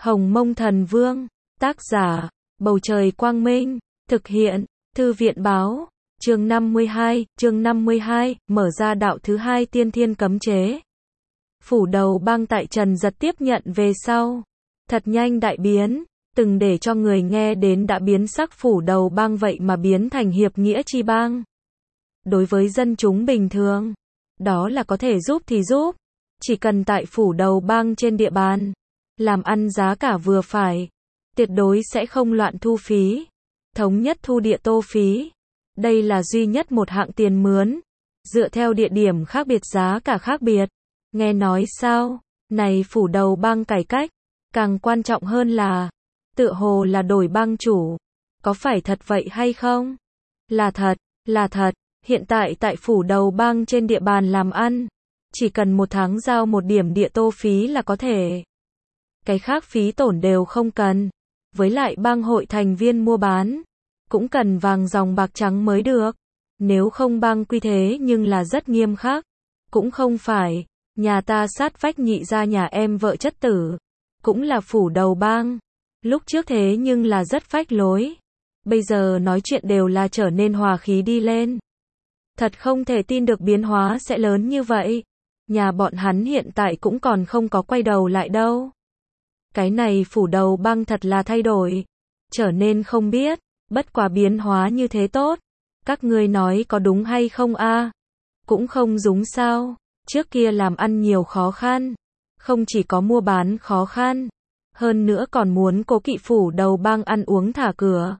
Hồng Mông Thần Vương, tác giả, Bầu Trời Quang Minh, thực hiện, Thư viện Báo, chương 52, mở ra đạo thứ hai tiên thiên cấm chế. Phủ đầu bang tại Trần Giật tiếp nhận về sau, thật nhanh đại biến, từng để cho người nghe đến đã biến sắc phủ đầu bang vậy mà biến thành hiệp nghĩa chi bang. Đối với dân chúng bình thường, đó là có thể giúp thì giúp, chỉ cần tại phủ đầu bang trên địa bàn, làm ăn giá cả vừa phải, tuyệt đối sẽ không loạn thu phí, thống nhất thu địa tô phí. Đây là duy nhất một hạng tiền mướn, dựa theo địa điểm khác biệt giá cả khác biệt. Nghe nói sao, này phủ đầu bang cải cách, càng quan trọng hơn là, tựa hồ là đổi bang chủ, có phải thật vậy hay không? Là thật, hiện tại tại phủ đầu bang trên địa bàn làm ăn, chỉ cần một tháng giao một điểm địa tô phí là có thể. Cái khác phí tổn đều không cần, với lại bang hội thành viên mua bán, cũng cần vàng dòng bạc trắng mới được, nếu không bang quy thế nhưng là rất nghiêm khắc, cũng không phải, nhà ta sát vách nhị gia nhà em vợ chất tử, cũng là phủ đầu bang, lúc trước thế nhưng là rất phách lối, bây giờ nói chuyện đều là trở nên hòa khí đi lên. Thật không thể tin được biến hóa sẽ lớn như vậy, nhà bọn hắn hiện tại cũng còn không có quay đầu lại đâu. Cái này phủ đầu bang thật là thay đổi, trở nên không biết, bất quá biến hóa như thế tốt, các ngươi nói có đúng hay không a? Cũng không đúng sao, trước kia làm ăn nhiều khó khăn, không chỉ có mua bán khó khăn, hơn nữa còn muốn cố kỵ phủ đầu bang ăn uống thả cửa.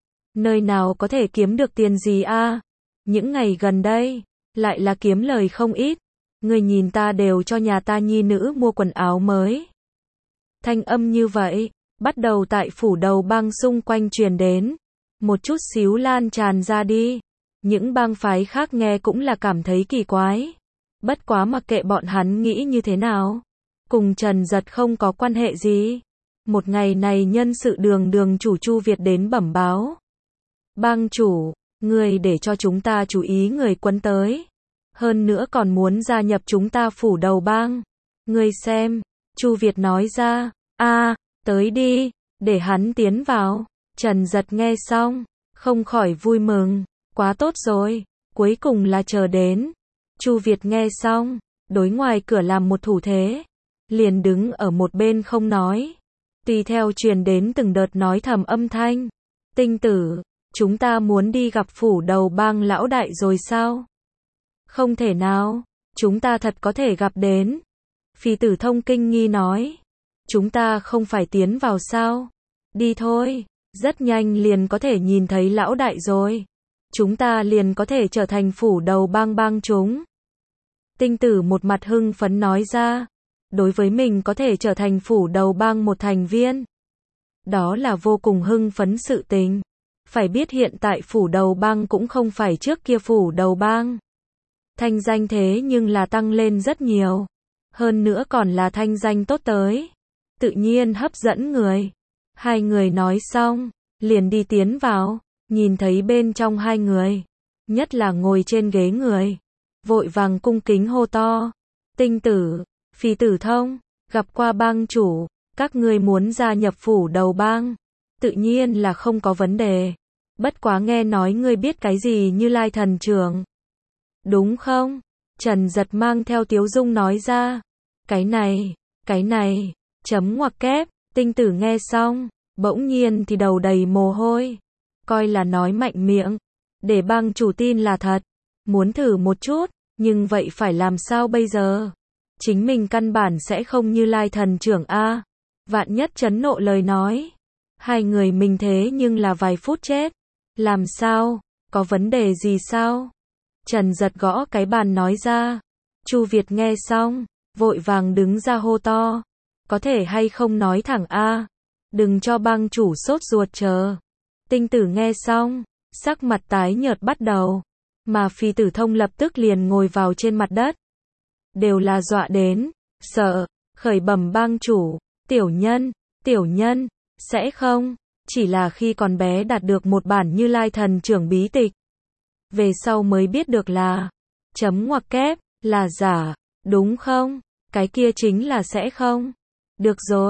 Nơi nào có thể kiếm được tiền gì a? Những ngày gần đây, lại là kiếm lời không ít, người nhìn ta đều cho nhà ta nhi nữ mua quần áo mới. Thanh âm như vậy, bắt đầu tại phủ đầu bang xung quanh truyền đến, một chút xíu lan tràn ra đi. Những bang phái khác nghe cũng là cảm thấy kỳ quái. Bất quá mặc kệ bọn hắn nghĩ như thế nào, cùng Trần Giật không có quan hệ gì. Một ngày này nhân sự đường chủ Chu Việt đến bẩm báo. Bang chủ, người để cho chúng ta chú ý người quân tới. Hơn nữa còn muốn gia nhập chúng ta phủ đầu bang. Ngươi xem, Chu Việt nói ra, tới đi, để hắn tiến vào. Trần Giật nghe xong, không khỏi vui mừng, quá tốt rồi, cuối cùng là chờ đến. Chu Việt nghe xong, đối ngoài cửa làm một thủ thế, liền đứng ở một bên không nói. Tùy theo truyền đến từng đợt nói thầm âm thanh. Tinh tử, chúng ta muốn đi gặp phủ đầu bang lão đại rồi sao? Không thể nào, chúng ta thật có thể gặp đến. Phi Tử Thông kinh nghi nói, chúng ta không phải tiến vào sao? Đi thôi, rất nhanh liền có thể nhìn thấy lão đại rồi. Chúng ta liền có thể trở thành phủ đầu bang bang chúng. Tinh tử một mặt hưng phấn nói ra, đối với mình có thể trở thành phủ đầu bang một thành viên. Đó là vô cùng hưng phấn sự tình. Phải biết hiện tại phủ đầu bang cũng không phải trước kia phủ đầu bang. Thanh danh thế nhưng là tăng lên rất nhiều. Hơn nữa còn là thanh danh tốt tới. Tự nhiên hấp dẫn người. Hai người nói xong, liền đi tiến vào, nhìn thấy bên trong hai người, nhất là ngồi trên ghế người, vội vàng cung kính hô to. Tinh tử, Phi Tử Thông, gặp qua bang chủ, các ngươi muốn gia nhập phủ đầu bang, tự nhiên là không có vấn đề. Bất quá nghe nói ngươi biết cái gì Như Lai thần trưởng. Đúng không? Trần Giật mang theo tiếu dung nói ra. Cái này, chấm ngoặc kép, tinh tử nghe xong, bỗng nhiên thì đầu đầy mồ hôi, coi là nói mạnh miệng, để bang chủ tin là thật, muốn thử một chút, nhưng vậy phải làm sao bây giờ? Chính mình căn bản sẽ không Như Lai thần trưởng a, vạn nhất chấn nộ lời nói, hai người mình thế nhưng là vài phút chết, làm sao, có vấn đề gì sao? Trần Giật gõ cái bàn nói ra. Chu Việt nghe xong, vội vàng đứng ra hô to, có thể hay không nói thẳng a, đừng cho bang chủ sốt ruột chờ. Tinh tử nghe xong, sắc mặt tái nhợt bắt đầu, mà Phi Tử Thông lập tức liền ngồi vào trên mặt đất. Đều là dọa đến, sợ, khởi bẩm bang chủ, tiểu nhân, sẽ không, chỉ là khi còn bé đạt được một bản Như Lai thần trưởng bí tịch. Về sau mới biết được là, chấm ngoặc kép, là giả, đúng không? Cái kia chính là sẽ không. Được rồi,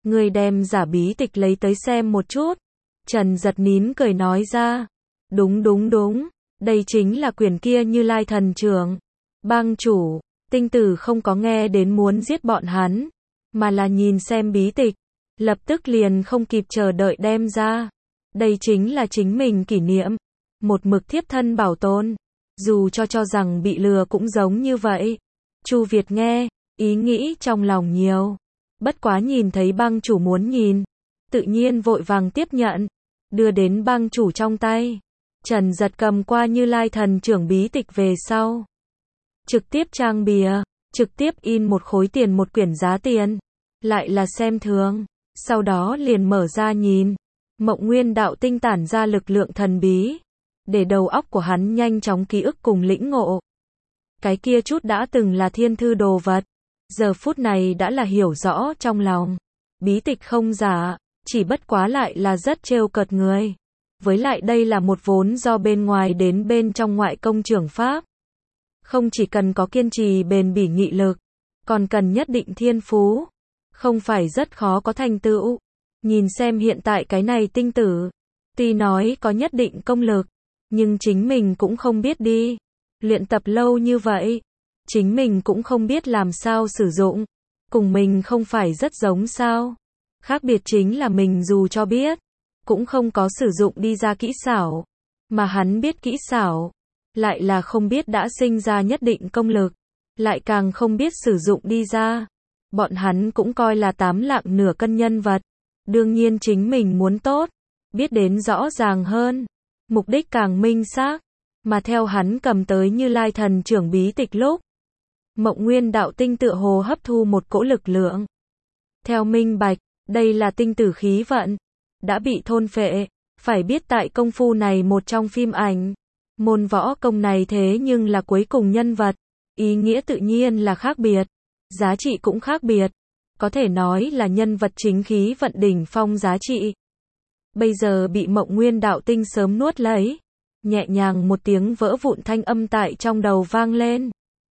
Ngươi đem giả bí tịch lấy tới xem một chút. Trần Giật nín cười nói ra. Đúng đúng đúng, đây chính là quyển kia Như Lai thần trưởng. Bang chủ, tinh tử không có nghe đến muốn giết bọn hắn, mà là nhìn xem bí tịch, lập tức liền không kịp chờ đợi đem ra. Đây chính là chính mình kỷ niệm, một mực thiếp thân bảo tồn, dù cho rằng bị lừa cũng giống như vậy. Chu Việt nghe, ý nghĩ trong lòng nhiều, bất quá nhìn thấy bang chủ muốn nhìn, tự nhiên vội vàng tiếp nhận, đưa đến bang chủ trong tay. Trần Giật cầm qua Như Lai thần trưởng bí tịch về sau, trực tiếp trang bìa, trực tiếp in một khối tiền một quyển giá tiền, lại là xem thường, sau đó liền mở ra nhìn. Mộng Nguyên đạo tinh tản ra lực lượng thần bí, để đầu óc của hắn nhanh chóng ký ức cùng lĩnh ngộ. Cái kia chút đã từng là thiên thư đồ vật, giờ phút này đã là hiểu rõ trong lòng. Bí tịch không giả, chỉ bất quá lại là rất trêu cợt người. Với lại đây là một vốn do bên ngoài đến bên trong ngoại công trưởng pháp. Không chỉ cần có kiên trì bền bỉ nghị lực, còn cần nhất định thiên phú. Không phải rất khó có thành tựu. Nhìn xem hiện tại cái này tinh tử, tuy nói có nhất định công lực, nhưng chính mình cũng không biết đi. Luyện tập lâu như vậy, chính mình cũng không biết làm sao sử dụng. Cùng mình không phải rất giống sao. Khác biệt chính là mình dù cho biết, cũng không có sử dụng đi ra kỹ xảo. Mà hắn biết kỹ xảo, lại là không biết đã sinh ra nhất định công lực, lại càng không biết sử dụng đi ra. Bọn hắn cũng coi là 8 lạng nửa cân nhân vật. Đương nhiên chính mình muốn tốt, biết đến rõ ràng hơn, mục đích càng minh xác, mà theo hắn cầm tới Như Lai thần trưởng bí tịch lúc, Mộng Nguyên đạo tinh tựa hồ hấp thu một cỗ lực lượng. Theo minh bạch, đây là tinh tử khí vận, đã bị thôn phệ, phải biết tại công phu này một trong phim ảnh, môn võ công này thế nhưng là cuối cùng nhân vật, ý nghĩa tự nhiên là khác biệt, giá trị cũng khác biệt. Có thể nói là nhân vật chính khí vận đỉnh phong giá trị. Bây giờ bị Mộng Nguyên đạo tinh sớm nuốt lấy. Nhẹ nhàng một tiếng vỡ vụn thanh âm tại trong đầu vang lên.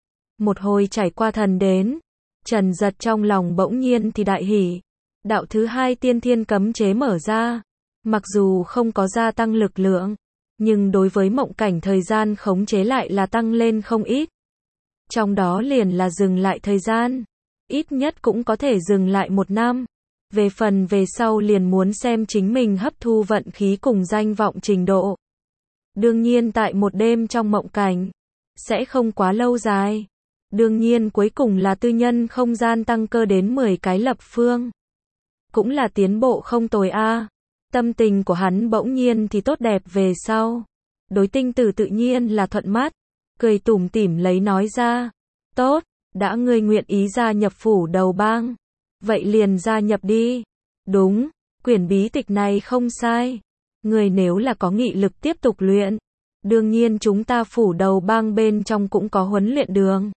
Một hồi trải qua thần đến. Trần Giật trong lòng bỗng nhiên thì đại hỉ. Đạo thứ 2 tiên thiên cấm chế mở ra. Mặc dù không có gia tăng lực lượng, nhưng đối với mộng cảnh thời gian khống chế lại là tăng lên không ít. Trong đó liền là dừng lại thời gian. Ít nhất cũng có thể dừng lại 1 năm. Về phần về sau liền muốn xem chính mình hấp thu vận khí cùng danh vọng trình độ. Đương nhiên tại một đêm trong mộng cảnh, sẽ không quá lâu dài. Đương nhiên cuối cùng là tư nhân không gian tăng cơ đến 10 cái lập phương. Cũng là tiến bộ không tồi a. Tâm tình của hắn bỗng nhiên thì tốt đẹp về sau. Đối tinh tử tự nhiên là thuận mắt, cười tủm tỉm lấy nói ra. Tốt. Đã ngươi nguyện ý gia nhập phủ đầu bang, vậy liền gia nhập đi. Đúng, quyển bí tịch này không sai. Ngươi nếu là có nghị lực tiếp tục luyện, đương nhiên chúng ta phủ đầu bang bên trong cũng có huấn luyện đường.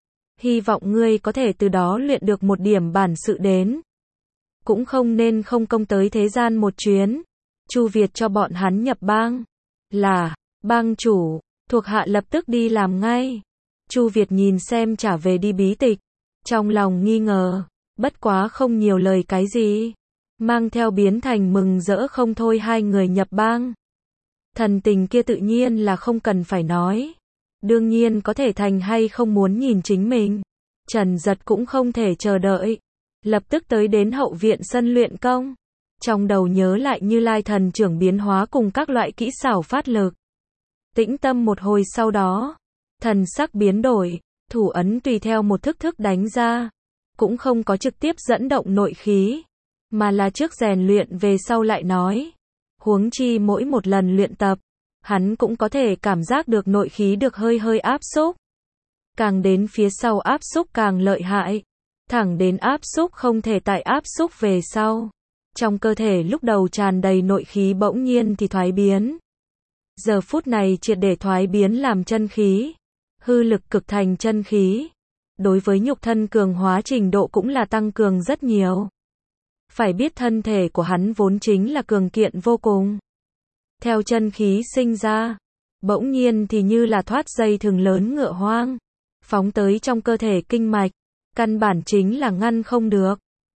Hy vọng ngươi có thể từ đó luyện được một điểm bản sự đến. Cũng không nên không công tới thế gian một chuyến. Chu Việt cho bọn hắn nhập bang. Là, bang chủ, thuộc hạ lập tức đi làm ngay. Chu Việt nhìn xem trả về đi bí tịch, trong lòng nghi ngờ, bất quá không nhiều lời cái gì, mang theo biến thành mừng rỡ không thôi hai người nhập bang. Thần tình kia tự nhiên là không cần phải nói, đương nhiên có thể thành hay không muốn nhìn chính mình. Trần Giật cũng không thể chờ đợi, lập tức tới đến hậu viện sân luyện công, trong đầu nhớ lại Như Lai thần trưởng biến hóa cùng các loại kỹ xảo phát lực. Tĩnh tâm một hồi sau đó, thần sắc biến đổi, thủ ấn tùy theo một thức thức đánh ra, cũng không có trực tiếp dẫn động nội khí, mà là trước rèn luyện về sau lại nói. Huống chi mỗi một lần luyện tập, hắn cũng có thể cảm giác được nội khí được hơi hơi áp xúc. Càng đến phía sau áp xúc càng lợi hại, thẳng đến áp xúc không thể tại áp xúc về sau. Trong cơ thể lúc đầu tràn đầy nội khí bỗng nhiên thì thoái biến. Giờ phút này triệt để thoái biến làm chân khí. Hư lực cực thành chân khí. Đối với nhục thân cường hóa trình độ cũng là tăng cường rất nhiều. Phải biết thân thể của hắn vốn chính là cường kiện vô cùng. Theo chân khí sinh ra, bỗng nhiên thì như là thoát dây thừng lớn ngựa hoang, phóng tới trong cơ thể kinh mạch, căn bản chính là ngăn không được.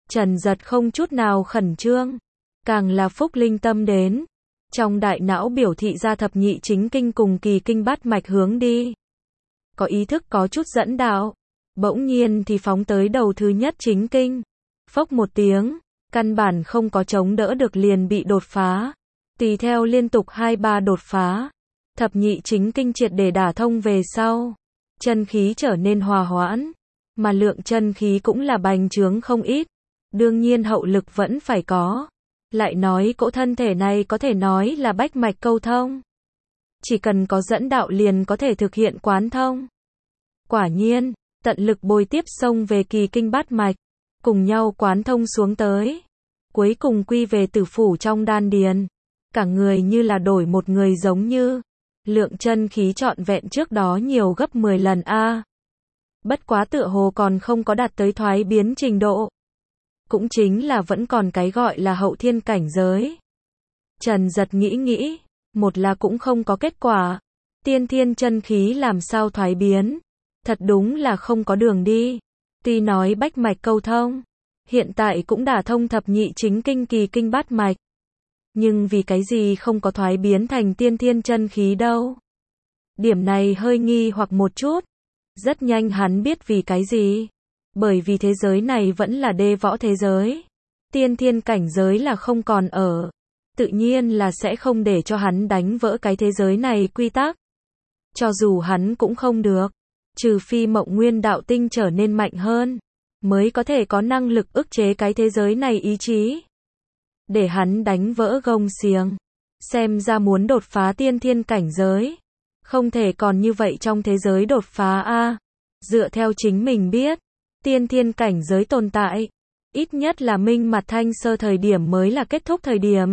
Trần Giật không chút nào khẩn trương, càng là phúc linh tâm đến. Trong đại não biểu thị ra thập nhị chính kinh cùng kỳ kinh bát mạch hướng đi. Có ý thức có chút dẫn đạo. Bỗng nhiên thì phóng tới đầu thứ nhất chính kinh. Phốc một tiếng, căn bản không có chống đỡ được liền bị đột phá. Tùy theo liên tục 2-3 đột phá. Thập nhị chính kinh triệt để đả thông về sau. Chân khí trở nên hòa hoãn. Mà lượng chân khí cũng là bành trướng không ít. Đương nhiên hậu lực vẫn phải có. Lại nói cỗ thân thể này có thể nói là bách mạch câu thông. Chỉ cần có dẫn đạo liền có thể thực hiện quán thông. Quả nhiên, tận lực bồi tiếp xông về kỳ kinh bát mạch, cùng nhau quán thông xuống tới. Cuối cùng quy về tử phủ trong đan điền. Cả người như là đổi một người giống như. Lượng chân khí trọn vẹn trước đó nhiều gấp 10 lần a. Bất quá tựa hồ còn không có đạt tới thoái biến trình độ. Cũng chính là vẫn còn cái gọi là hậu thiên cảnh giới. Trần Giật nghĩ, một là cũng không có kết quả. Tiên thiên chân khí làm sao thoái biến. Thật đúng là không có đường đi. Tuy nói bách mạch câu thông, hiện tại cũng đả thông thập nhị chính kinh kỳ kinh bát mạch. Nhưng vì cái gì không có thoái biến thành tiên thiên chân khí đâu. Điểm này hơi nghi hoặc một chút. Rất nhanh hắn biết vì cái gì. Bởi vì thế giới này vẫn là đê võ thế giới. Tiên thiên cảnh giới là không còn ở. Tự nhiên là sẽ không để cho hắn đánh vỡ cái thế giới này quy tắc. Cho dù hắn cũng không được. Trừ phi Mộng Nguyên đạo tinh trở nên mạnh hơn. Mới có thể có năng lực ức chế cái thế giới này ý chí. Để hắn đánh vỡ gông xiềng. Xem ra muốn đột phá tiên thiên cảnh giới. Không thể còn như vậy trong thế giới đột phá a. Dựa theo chính mình biết. Tiên thiên cảnh giới tồn tại. Ít nhất là minh mặt thanh sơ thời điểm mới là kết thúc thời điểm.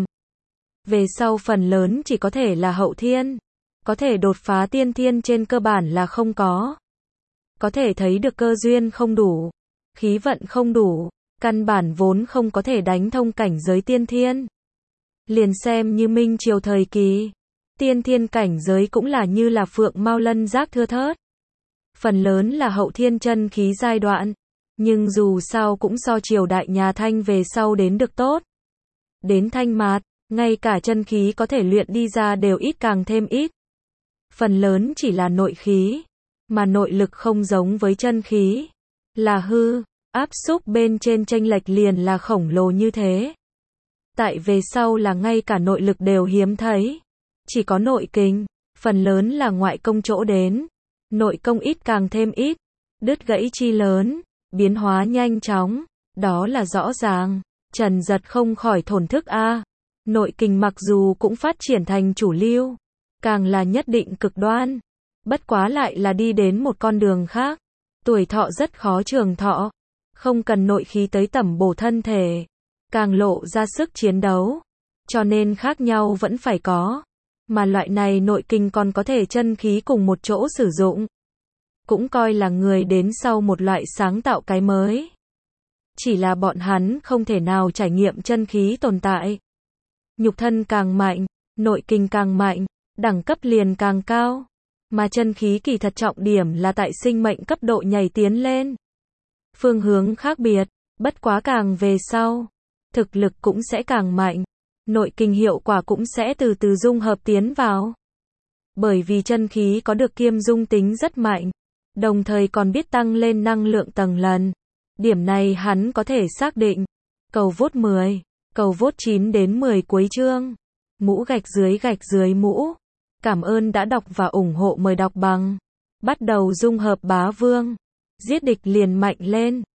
Về sau phần lớn chỉ có thể là hậu thiên. Có thể đột phá tiên thiên trên cơ bản là không có. Có thể thấy được cơ duyên không đủ. Khí vận không đủ. Căn bản vốn không có thể đánh thông cảnh giới tiên thiên. Liền xem như Minh Triều thời kỳ. Tiên thiên cảnh giới cũng là như là phượng mao lân giác thưa thớt. Phần lớn là hậu thiên chân khí giai đoạn. Nhưng dù sao cũng so triều đại nhà Thanh về sau đến được tốt. Đến Thanh Mạt, ngay cả chân khí có thể luyện đi ra đều ít càng thêm ít. Phần lớn chỉ là nội khí. Mà nội lực không giống với chân khí. Là hư, áp xúc bên trên chênh lệch liền là khổng lồ như thế. Tại về sau là ngay cả nội lực đều hiếm thấy. Chỉ có nội kinh, phần lớn là ngoại công chỗ đến. Nội công ít càng thêm ít. Đứt gãy chi lớn, biến hóa nhanh chóng. Đó là rõ ràng. Trần Giật không khỏi thổn thức a. Nội kinh mặc dù cũng phát triển thành chủ lưu. Càng là nhất định cực đoan. Bất quá lại là đi đến một con đường khác. Tuổi thọ rất khó trường thọ. Không cần nội khí tới tẩm bổ thân thể. Càng lộ ra sức chiến đấu. Cho nên khác nhau vẫn phải có. Mà loại này nội kinh còn có thể chân khí cùng một chỗ sử dụng. Cũng coi là người đến sau một loại sáng tạo cái mới. Chỉ là bọn hắn không thể nào trải nghiệm chân khí tồn tại. Nhục thân càng mạnh, nội kinh càng mạnh, đẳng cấp liền càng cao. Mà chân khí kỳ thật trọng điểm là tại sinh mệnh cấp độ nhảy tiến lên. Phương hướng khác biệt, bất quá càng về sau, thực lực cũng sẽ càng mạnh. Nội kinh hiệu quả cũng sẽ từ từ dung hợp tiến vào. Bởi vì chân khí có được kiêm dung tính rất mạnh, đồng thời còn biết tăng lên năng lượng tầng lần. Điểm này hắn có thể xác định. Cầu vote 10, cầu vote 9 đến 10 cuối chương. Mũ gạch dưới mũ. Cảm ơn đã đọc và ủng hộ, mời đọc bằng. Bắt đầu dung hợp bá vương. Giết địch liền mạnh lên.